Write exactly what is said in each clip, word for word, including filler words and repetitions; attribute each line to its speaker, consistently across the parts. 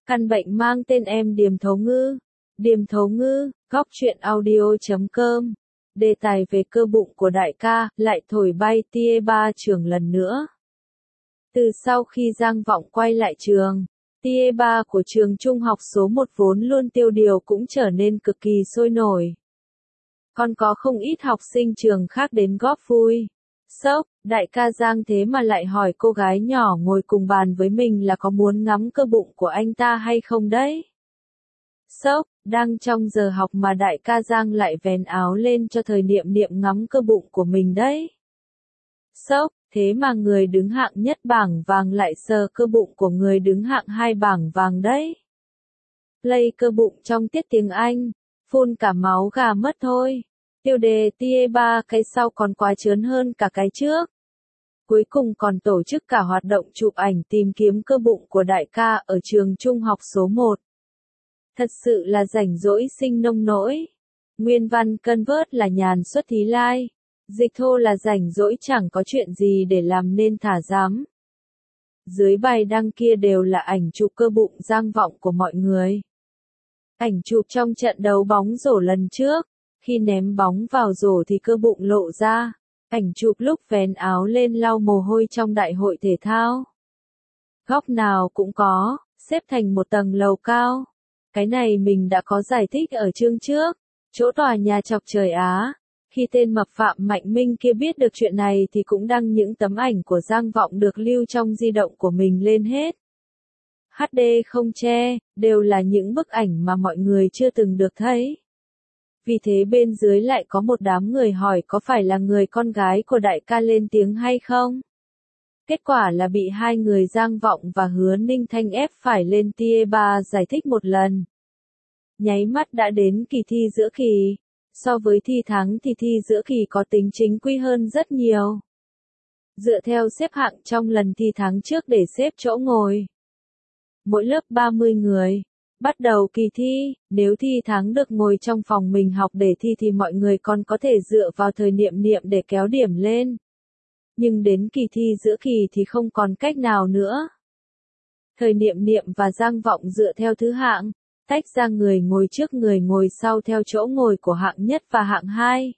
Speaker 1: Căn bệnh mang tên em Điềm Thấu Ngư. Điềm Thấu Ngư, góc truyện audio chấm com. Đề tài về cơ bụng của đại ca, lại thổi bay tia ba trường lần nữa. Từ sau khi Giang Vọng quay lại trường, tia ba của trường trung học số một vốn luôn tiêu điều cũng trở nên cực kỳ sôi nổi. Còn có không ít học sinh trường khác đến góp vui. Sốc, đại ca Giang thế mà lại hỏi cô gái nhỏ ngồi cùng bàn với mình là có muốn ngắm cơ bụng của anh ta hay không đấy. Sốc, đang trong giờ học mà đại ca Giang lại vén áo lên cho Thời Niệm Niệm ngắm cơ bụng của mình đấy. Sốc, thế mà người đứng hạng nhất bảng vàng lại sờ cơ bụng của người đứng hạng hai bảng vàng đấy. Play cơ bụng trong tiết tiếng Anh, phun cả máu gà mất thôi. Tiêu đề tia ba cái sau còn quá trớn hơn cả cái trước. Cuối cùng còn tổ chức cả hoạt động chụp ảnh tìm kiếm cơ bụng của đại ca ở trường trung học số một. Thật sự là rảnh rỗi sinh nông nỗi. Nguyên văn convert là nhàn xuất thí lai. Dịch thô là rảnh rỗi chẳng có chuyện gì để làm nên thả dám. Dưới bài đăng kia đều là ảnh chụp cơ bụng Giang Vọng của mọi người. Ảnh chụp trong trận đấu bóng rổ lần trước. Khi ném bóng vào rổ thì cơ bụng lộ ra. Ảnh chụp lúc vén áo lên lau mồ hôi trong đại hội thể thao. Góc nào cũng có, xếp thành một tầng lầu cao. Cái này mình đã có giải thích ở chương trước. Chỗ tòa nhà chọc trời Á. Khi tên mập Phạm Mạnh Minh kia biết được chuyện này thì cũng đăng những tấm ảnh của Giang Vọng được lưu trong di động của mình lên hết. hát đê không che, đều là những bức ảnh mà mọi người chưa từng được thấy. Vì thế bên dưới lại có một đám người hỏi có phải là người con gái của đại ca lên tiếng hay không? Kết quả là bị hai người Giang Vọng và Hứa Ninh Thanh ép phải lên tia ba giải thích một lần. Nháy mắt đã đến kỳ thi giữa kỳ. So với thi tháng thì thi giữa kỳ có tính chính quy hơn rất nhiều. Dựa theo xếp hạng trong lần thi tháng trước để xếp chỗ ngồi. Mỗi lớp ba mươi người. Bắt đầu kỳ thi, nếu thi tháng được ngồi trong phòng mình học để thi thì mọi người còn có thể dựa vào Thời Niệm Niệm để kéo điểm lên. Nhưng đến kỳ thi giữa kỳ thì không còn cách nào nữa. Thời Niệm Niệm và Giang Vọng dựa theo thứ hạng, tách ra người ngồi trước người ngồi sau theo chỗ ngồi của hạng nhất và hạng hai.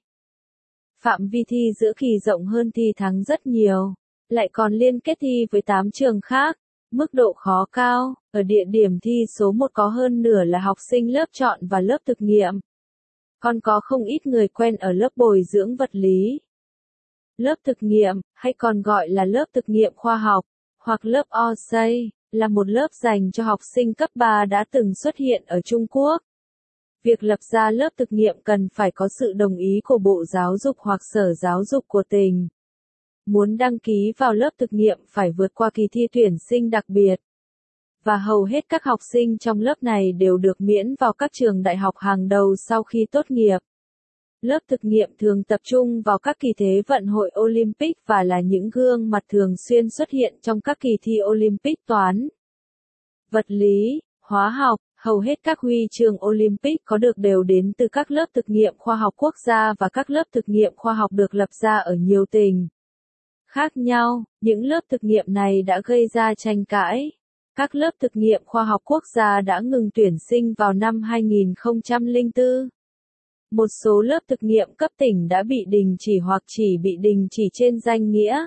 Speaker 1: Phạm vi thi giữa kỳ rộng hơn thi tháng rất nhiều, lại còn liên kết thi với tám trường khác. Mức độ khó cao, ở địa điểm thi số một có hơn nửa là học sinh lớp chọn và lớp thực nghiệm. Còn có không ít người quen ở lớp bồi dưỡng vật lý. Lớp thực nghiệm, hay còn gọi là lớp thực nghiệm khoa học, hoặc lớp o xay, là một lớp dành cho học sinh cấp ba đã từng xuất hiện ở Trung Quốc. Việc lập ra lớp thực nghiệm cần phải có sự đồng ý của Bộ Giáo dục hoặc Sở Giáo dục của tỉnh. Muốn đăng ký vào lớp thực nghiệm phải vượt qua kỳ thi tuyển sinh đặc biệt. Và hầu hết các học sinh trong lớp này đều được miễn vào các trường đại học hàng đầu sau khi tốt nghiệp. Lớp thực nghiệm thường tập trung vào các kỳ thế vận hội Olympic và là những gương mặt thường xuyên xuất hiện trong các kỳ thi Olympic toán, vật lý, hóa học. Hầu hết các huy chương Olympic có được đều đến từ các lớp thực nghiệm khoa học quốc gia và các lớp thực nghiệm khoa học được lập ra ở nhiều tỉnh khác nhau. Những lớp thực nghiệm này đã gây ra tranh cãi. Các lớp thực nghiệm khoa học quốc gia đã ngừng tuyển sinh vào năm hai nghìn không trăm lẻ bốn. Một số lớp thực nghiệm cấp tỉnh đã bị đình chỉ hoặc chỉ bị đình chỉ trên danh nghĩa.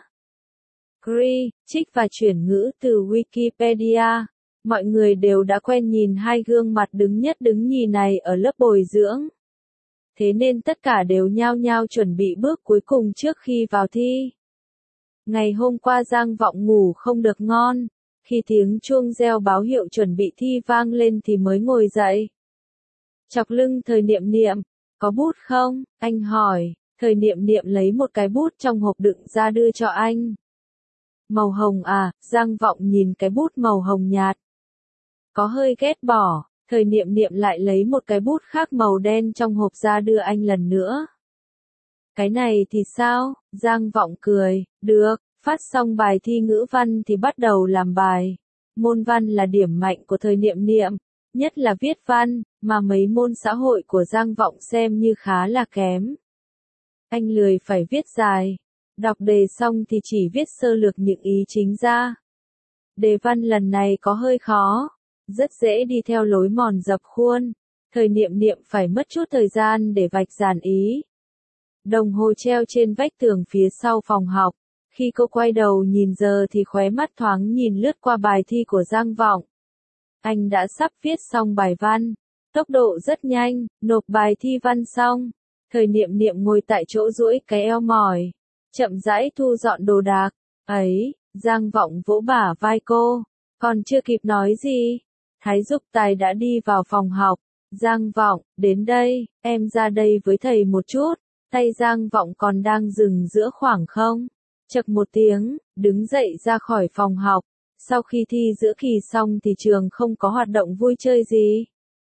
Speaker 1: Gri, trích và chuyển ngữ từ Wikipedia. Mọi người đều đã quen nhìn hai gương mặt đứng nhất đứng nhì này ở lớp bồi dưỡng. Thế nên tất cả đều nhao nhao chuẩn bị bước cuối cùng trước khi vào thi. Ngày hôm qua Giang Vọng ngủ không được ngon. Khi tiếng chuông reo báo hiệu chuẩn bị thi vang lên thì mới ngồi dậy. Chọc lưng Thời Niệm Niệm, có bút không? Anh hỏi. Thời Niệm Niệm lấy một cái bút trong hộp đựng ra đưa cho anh. Màu hồng à? Giang Vọng nhìn cái bút màu hồng nhạt. Có hơi ghét bỏ. Thời Niệm Niệm lại lấy một cái bút khác màu đen trong hộp ra đưa anh lần nữa. Cái này thì sao? Giang Vọng cười. Được. Phát xong bài thi ngữ văn thì bắt đầu làm bài. Môn văn là điểm mạnh của Thời Niệm Niệm, nhất là viết văn, mà mấy môn xã hội của Giang Vọng xem như khá là kém. Anh lười phải viết dài. Đọc đề xong thì chỉ viết sơ lược những ý chính ra. Đề văn lần này có hơi khó. rất dễ đi theo lối mòn dập khuôn. Thời niệm niệm phải mất chút thời gian để vạch dàn ý. Đồng hồ treo trên vách tường phía sau phòng học. Khi cô quay đầu nhìn giờ thì khóe mắt thoáng nhìn lướt qua bài thi của Giang Vọng. Anh đã sắp viết xong bài văn. Tốc độ rất nhanh, nộp bài thi văn xong. Thời niệm niệm ngồi tại chỗ duỗi cái eo mỏi. Chậm rãi thu dọn đồ đạc. Ấy, Giang Vọng vỗ bả vai cô. Còn chưa kịp nói gì. Thái Dục Tài đã đi vào phòng học. Giang Vọng, đến đây, em ra đây với thầy một chút. Tay Giang Vọng còn đang dừng giữa khoảng không. Chậc một tiếng, đứng dậy ra khỏi phòng học. Sau khi thi giữa kỳ xong thì trường không có hoạt động vui chơi gì.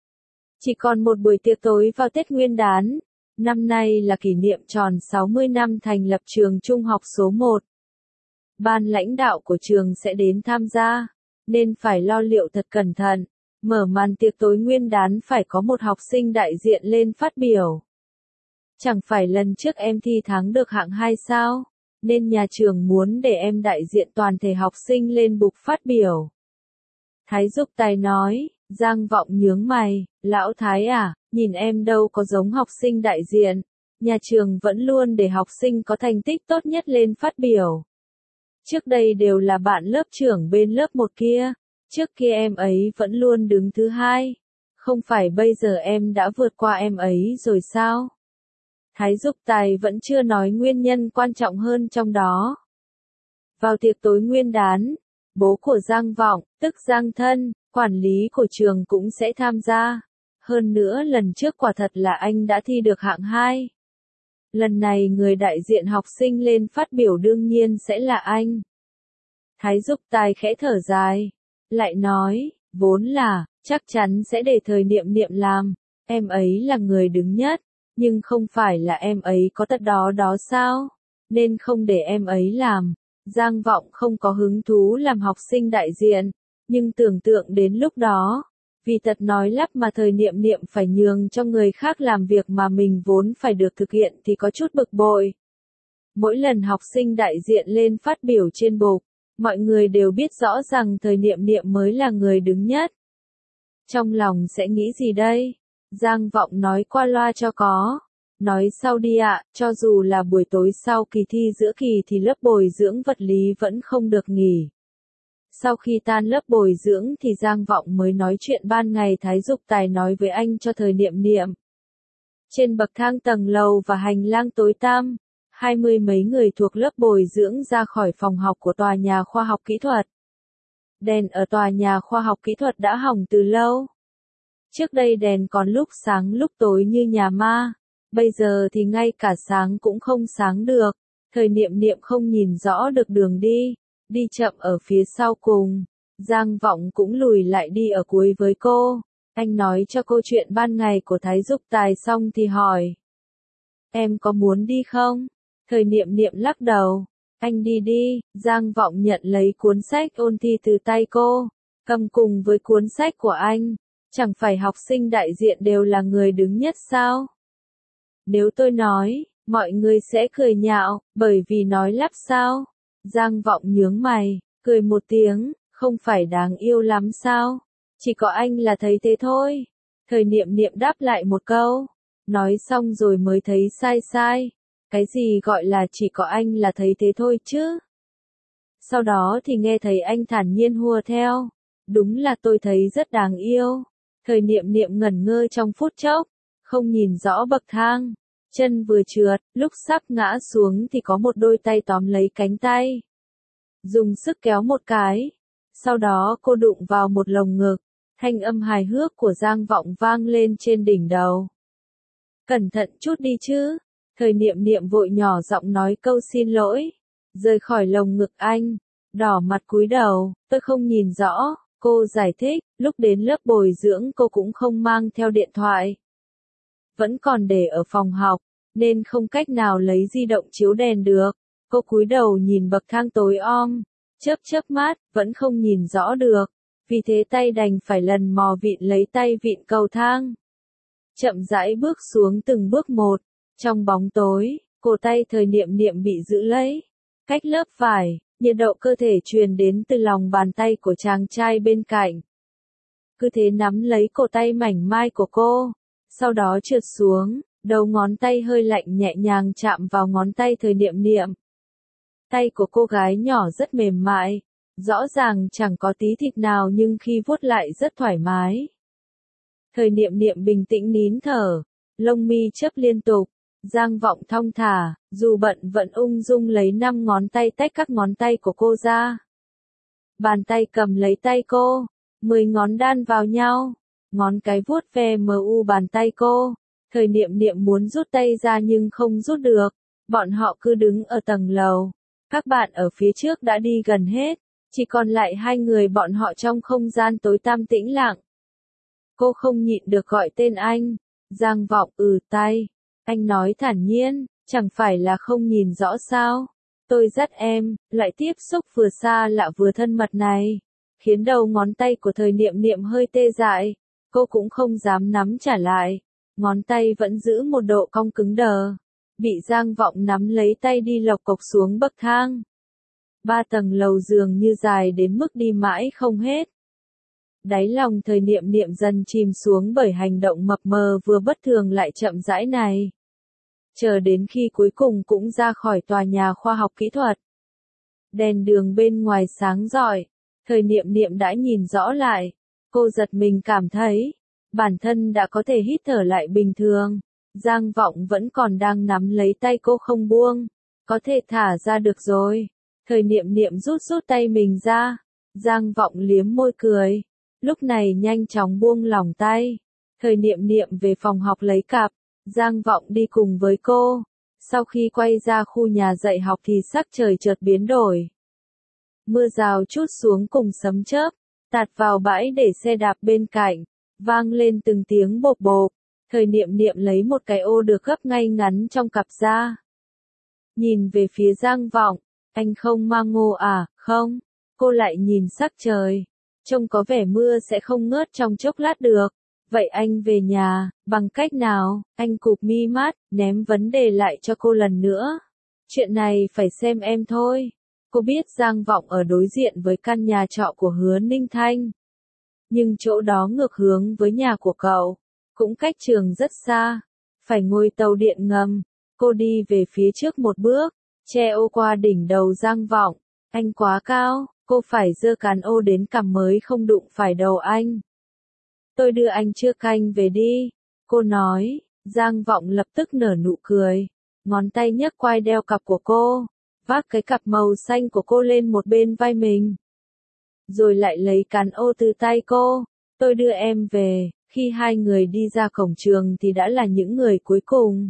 Speaker 1: Chỉ còn một buổi tiệc tối vào Tết Nguyên đán. Năm nay là kỷ niệm tròn sáu mươi năm thành lập trường trung học số một. Ban lãnh đạo của trường sẽ đến tham gia, nên phải lo liệu thật cẩn thận. Mở màn tiệc tối Nguyên đán phải có một học sinh đại diện lên phát biểu. Chẳng phải lần trước em thi thắng được hạng hai sao, nên nhà trường muốn để em đại diện toàn thể học sinh lên bục phát biểu. Thái Dục Tài nói. Giang Vọng nhướng mày, lão Thái à, nhìn em đâu có giống học sinh đại diện. Nhà trường vẫn luôn để học sinh có thành tích tốt nhất lên phát biểu. Trước đây đều là bạn lớp trưởng bên lớp một kia. Trước kia em ấy vẫn luôn đứng thứ hai. Không phải bây giờ em đã vượt qua em ấy rồi sao? Thái Dục Tài vẫn chưa nói nguyên nhân quan trọng hơn trong đó. Vào tiệc tối Nguyên đán, bố của Giang Vọng, tức Giang Thân, quản lý của trường cũng sẽ tham gia. Hơn nữa lần trước quả thật là anh đã thi được hạng hai. Lần này người đại diện học sinh lên phát biểu đương nhiên sẽ là anh. Thái Dục Tài khẽ thở dài. Lại nói, vốn là, chắc chắn sẽ để thời niệm niệm làm. Em ấy là người đứng nhất. Nhưng không phải là em ấy có tật đó đó sao? Nên không để em ấy làm. Giang Vọng không có hứng thú làm học sinh đại diện. Nhưng tưởng tượng đến lúc đó, vì tật nói lắp mà thời niệm niệm phải nhường cho người khác làm việc mà mình vốn phải được thực hiện thì có chút bực bội. Mỗi lần học sinh đại diện lên phát biểu trên bục, mọi người đều biết rõ rằng thời niệm niệm mới là người đứng nhất. Trong lòng sẽ nghĩ gì đây? Giang Vọng nói qua loa cho có. Nói sau đi ạ, cho dù là buổi tối sau kỳ thi giữa kỳ thì lớp bồi dưỡng vật lý vẫn không được nghỉ. Sau khi tan lớp bồi dưỡng thì Giang Vọng mới nói chuyện ban ngày Thái Dục Tài nói với anh cho thời niệm niệm. Trên bậc thang tầng lầu và hành lang tối tăm, hai mươi mấy người thuộc lớp bồi dưỡng ra khỏi phòng học của tòa nhà khoa học kỹ thuật. Đèn ở tòa nhà khoa học kỹ thuật đã hỏng từ lâu. Trước đây đèn còn lúc sáng lúc tối như nhà ma, bây giờ thì ngay cả sáng cũng không sáng được. Thời niệm niệm không nhìn rõ được đường đi, đi chậm ở phía sau cùng. Giang Vọng cũng lùi lại đi ở cuối với cô. Anh nói cho cô chuyện ban ngày của Thái Dục Tài xong thì hỏi. Em có muốn đi không? Thời niệm niệm lắc đầu. Anh đi đi. Giang Vọng nhận lấy cuốn sách ôn thi từ tay cô, cầm cùng với cuốn sách của anh. Chẳng phải học sinh đại diện đều là người đứng nhất sao? Nếu tôi nói, mọi người sẽ cười nhạo, bởi vì nói lắp sao? Giang Vọng nhướng mày, cười một tiếng, không phải đáng yêu lắm sao? Chỉ có anh là thấy thế thôi. Thời niệm niệm đáp lại một câu, nói xong rồi mới thấy sai sai. Cái gì gọi là chỉ có anh là thấy thế thôi chứ? Sau đó thì nghe thấy anh thản nhiên hùa theo. Đúng là tôi thấy rất đáng yêu. Thời niệm niệm ngẩn ngơ trong phút chốc, không nhìn rõ bậc thang. Chân vừa trượt, lúc sắp ngã xuống thì có một đôi tay tóm lấy cánh tay. Dùng sức kéo một cái. Sau đó cô đụng vào một lồng ngực. Thanh âm hài hước của Giang Vọng vang lên trên đỉnh đầu. Cẩn thận chút đi chứ. Thời niệm niệm vội nhỏ giọng nói câu xin lỗi. Rời khỏi lồng ngực anh. Đỏ mặt cúi đầu, tôi không nhìn rõ. Cô giải thích, lúc đến lớp bồi dưỡng cô cũng không mang theo điện thoại. Vẫn còn để ở phòng học, nên không cách nào lấy di động chiếu đèn được. Cô cúi đầu nhìn bậc thang tối om, chớp chớp mắt, vẫn không nhìn rõ được. Vì thế tay đành phải lần mò vịn lấy tay vịn cầu thang. Chậm rãi bước xuống từng bước một. Trong bóng tối, cổ tay thời niệm niệm bị giữ lấy. Cách lớp vải, nhiệt độ cơ thể truyền đến từ lòng bàn tay của chàng trai bên cạnh. cứ thế nắm lấy cổ tay mảnh mai của cô, sau đó trượt xuống, đầu ngón tay hơi lạnh nhẹ nhàng chạm vào ngón tay Thời Niệm Niệm. Tay của cô gái nhỏ rất mềm mại, rõ ràng chẳng có tí thịt nào nhưng khi vuốt lại rất thoải mái. Thời Niệm Niệm bình tĩnh nín thở, lông mi chớp liên tục, Giang Vọng thong thả, dù bận vẫn ung dung lấy năm ngón tay tách các ngón tay của cô ra. Bàn tay cầm lấy tay cô, mười ngón đan vào nhau, ngón cái vuốt ve mờ u bàn tay cô. Thời Niệm Niệm muốn rút tay ra nhưng không rút được, bọn họ cứ đứng ở tầng lầu. Các bạn ở phía trước đã đi gần hết, chỉ còn lại hai người bọn họ trong không gian tối tăm tĩnh lặng. Cô không nhịn được gọi tên anh, Giang Vọng ừ tay. Anh nói thản nhiên, chẳng phải là không nhìn rõ sao. Tôi dắt em, lại tiếp xúc vừa xa lạ vừa thân mật này, khiến đầu ngón tay của Thời Niệm Niệm hơi tê dại. Cô cũng không dám nắm trả lại, ngón tay vẫn giữ một độ cong cứng đờ. Bị Giang Vọng nắm lấy tay đi lộc cộc xuống bậc thang. Ba tầng lầu dường như dài đến mức đi mãi không hết. Đáy lòng Thời Niệm Niệm dần chìm xuống bởi hành động mập mờ vừa bất thường lại chậm rãi này. Chờ đến khi cuối cùng cũng ra khỏi tòa nhà khoa học kỹ thuật. Đèn đường bên ngoài sáng rọi, Thời Niệm Niệm đã nhìn rõ lại. Cô giật mình cảm thấy, bản thân đã có thể hít thở lại bình thường. Giang Vọng vẫn còn đang nắm lấy tay cô không buông. Có thể thả ra được rồi. Thời Niệm Niệm rút rút tay mình ra. Giang Vọng liếm môi cười. Lúc này nhanh chóng buông lỏng tay. Thời Niệm Niệm về phòng học lấy cặp. Giang Vọng đi cùng với cô. Sau khi quay ra khu nhà dạy học thì sắc trời chợt biến đổi. Mưa rào trút xuống cùng sấm chớp, tạt vào bãi để xe đạp bên cạnh, vang lên từng tiếng bộp bộp. Thời Niệm Niệm lấy một cái ô được gấp ngay ngắn trong cặp ra. Nhìn về phía Giang Vọng, anh không mang ngô à, không? Cô lại nhìn sắc trời, trông có vẻ mưa sẽ không ngớt trong chốc lát được. Vậy anh về nhà, bằng cách nào? Anh cụp mi mắt, ném vấn đề lại cho cô lần nữa. Chuyện này phải xem em thôi. Cô biết Giang Vọng ở đối diện với căn nhà trọ của Hứa Ninh Thanh. Nhưng chỗ đó ngược hướng với nhà của cậu, cũng cách trường rất xa. Phải ngồi tàu điện ngầm. Cô đi về phía trước một bước, che ô qua đỉnh đầu Giang Vọng. Anh quá cao, cô phải giơ cán ô đến cằm mới không đụng phải đầu anh. Tôi đưa anh chưa canh về đi, cô nói. Giang Vọng lập tức nở nụ cười, ngón tay nhấc quai đeo cặp của cô, vác cái cặp màu xanh của cô lên một bên vai mình. Rồi lại lấy cán ô từ tay cô, tôi đưa em về. Khi hai người đi ra cổng trường thì đã là những người cuối cùng.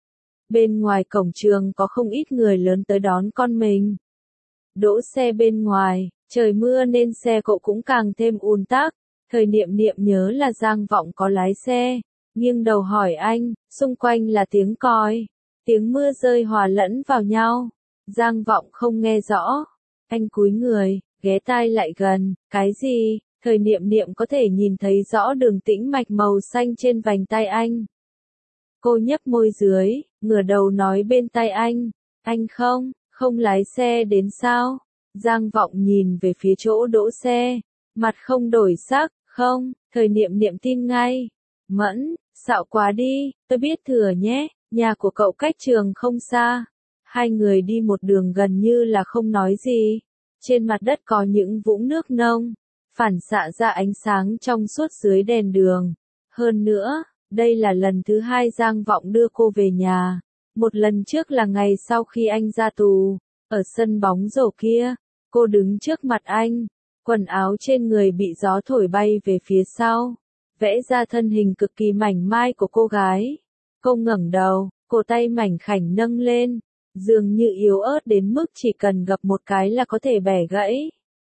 Speaker 1: Bên ngoài cổng trường có không ít người lớn tới đón con mình. Đỗ xe bên ngoài, trời mưa nên xe cộ cũng càng thêm ùn tắc. Thời Niệm Niệm nhớ là Giang Vọng có lái xe, nghiêng đầu hỏi anh, xung quanh là tiếng còi, tiếng mưa rơi hòa lẫn vào nhau. Giang Vọng không nghe rõ. Anh cúi người, ghé tai lại gần, cái gì? Thời Niệm Niệm có thể nhìn thấy rõ đường tĩnh mạch màu xanh trên vành tai anh. Cô nhấp môi dưới, ngửa đầu nói bên tai anh, anh không, không lái xe đến sao? Giang Vọng nhìn về phía chỗ đỗ xe, mặt không đổi sắc, không. Thời Niệm Niệm tin ngay. Mẫn, xạo quá đi, tôi biết thừa nhé, nhà của cậu cách trường không xa. Hai người đi một đường gần như là không nói gì. Trên mặt đất có những vũng nước nông, phản xạ ra ánh sáng trong suốt dưới đèn đường. Hơn nữa, đây là lần thứ hai Giang Vọng đưa cô về nhà. Một lần trước là ngày sau khi anh ra tù, ở sân bóng rổ kia, cô đứng trước mặt anh, quần áo trên người bị gió thổi bay về phía sau, vẽ ra thân hình cực kỳ mảnh mai của cô gái. Cô ngẩng đầu, cổ tay mảnh khảnh nâng lên, dường như yếu ớt đến mức chỉ cần gập một cái là có thể bẻ gãy.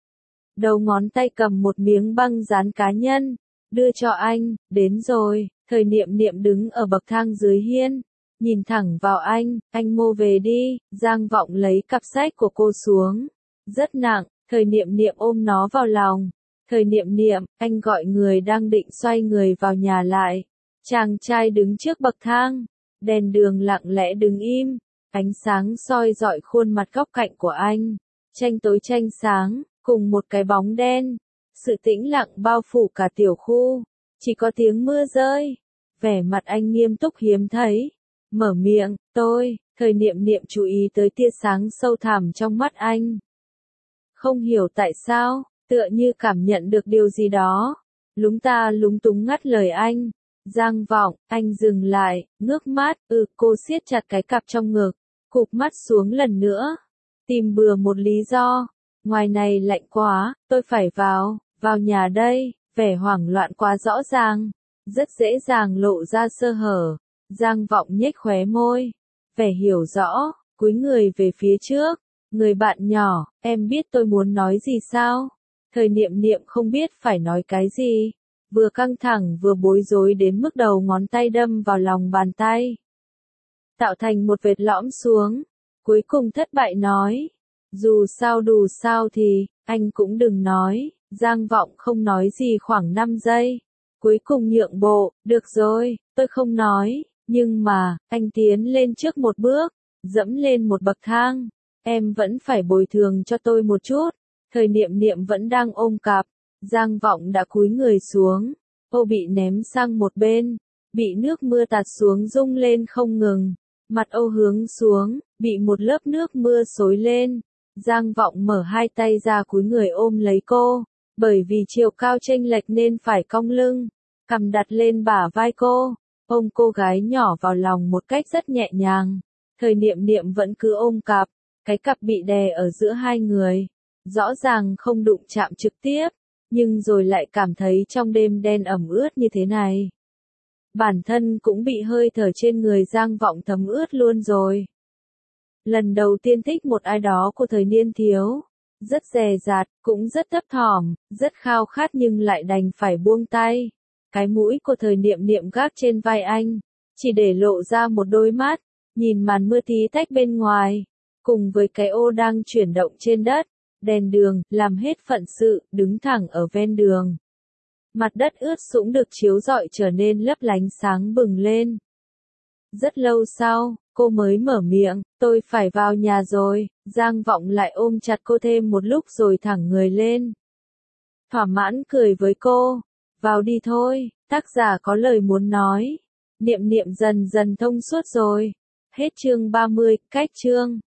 Speaker 1: Đầu ngón tay cầm một miếng băng dán cá nhân, đưa cho anh. Đến rồi. Thời Niệm Niệm đứng ở bậc thang dưới hiên, nhìn thẳng vào anh. Anh mua về đi. Giang Vọng lấy cặp sách của cô xuống, rất nặng. Thời Niệm Niệm ôm nó vào lòng. Thời Niệm Niệm, anh gọi người đang định xoay người vào nhà lại. Chàng trai đứng trước bậc thang, đèn đường lặng lẽ đứng im, ánh sáng soi rọi khuôn mặt góc cạnh của anh, tranh tối tranh sáng, cùng một cái bóng đen. Sự tĩnh lặng bao phủ cả tiểu khu, chỉ có tiếng mưa rơi. Vẻ mặt anh nghiêm túc hiếm thấy. Mở miệng, tôi, thời niệm niệm chú ý tới tia sáng sâu thẳm trong mắt anh. Không hiểu tại sao, tựa như cảm nhận được điều gì đó. Lúng ta lúng túng ngắt lời anh. Giang Vọng, anh dừng lại, ngước mắt, ừ, cô siết chặt cái cặp trong ngực, cụp mắt xuống lần nữa. Tìm bừa một lý do. Ngoài này lạnh quá, tôi phải vào, vào nhà đây, vẻ hoảng loạn quá rõ ràng. Rất dễ dàng lộ ra sơ hở. Giang Vọng nhếch khóe môi. Vẻ hiểu rõ, cúi người về phía trước. Người bạn nhỏ, em biết tôi muốn nói gì sao? Thời niệm niệm không biết phải nói cái gì. Vừa căng thẳng vừa bối rối đến mức đầu ngón tay đâm vào lòng bàn tay. Tạo thành một vệt lõm xuống. Cuối cùng thất bại nói. Dù sao đủ sao thì, anh cũng đừng nói. Giang Vọng không nói gì khoảng năm giây. Cuối cùng nhượng bộ, được rồi, tôi không nói. Nhưng mà, anh tiến lên trước một bước, dẫm lên một bậc thang. Em vẫn phải bồi thường cho tôi một chút. Thời niệm niệm vẫn đang ôm cặp. Giang Vọng đã cúi người xuống. Ô bị ném sang một bên. Bị nước mưa tạt xuống rung lên không ngừng. Mặt Âu hướng xuống, bị một lớp nước mưa xối lên. Giang Vọng mở hai tay ra cúi người ôm lấy cô. Bởi vì chiều cao chênh lệch nên phải cong lưng. Cằm đặt lên bả vai cô. Ôm cô gái nhỏ vào lòng một cách rất nhẹ nhàng. Thời niệm niệm vẫn cứ ôm cặp. Cái cặp bị đè ở giữa hai người. Rõ ràng không đụng chạm trực tiếp. Nhưng rồi lại cảm thấy trong đêm đen ẩm ướt như thế này. Bản thân cũng bị hơi thở trên người Giang Vọng thấm ướt luôn rồi. Lần đầu tiên thích một ai đó của thời niên thiếu. Rất dè dặt, cũng rất thấp thỏm, rất khao khát nhưng lại đành phải buông tay. Cái mũi của thời niệm niệm gác trên vai anh. Chỉ để lộ ra một đôi mắt. Nhìn màn mưa tí tách bên ngoài. Cùng với cái ô đang chuyển động trên đất. Đèn đường, làm hết phận sự, đứng thẳng ở ven đường. Mặt đất ướt sũng được chiếu rọi trở nên lấp lánh sáng bừng lên. Rất lâu sau, cô mới mở miệng, tôi phải vào nhà rồi. Giang Vọng lại ôm chặt cô thêm một lúc rồi thẳng người lên. Thỏa mãn cười với cô. Vào đi thôi, tác giả có lời muốn nói. Niệm niệm dần dần thông suốt rồi. Hết chương ba mươi, cách chương.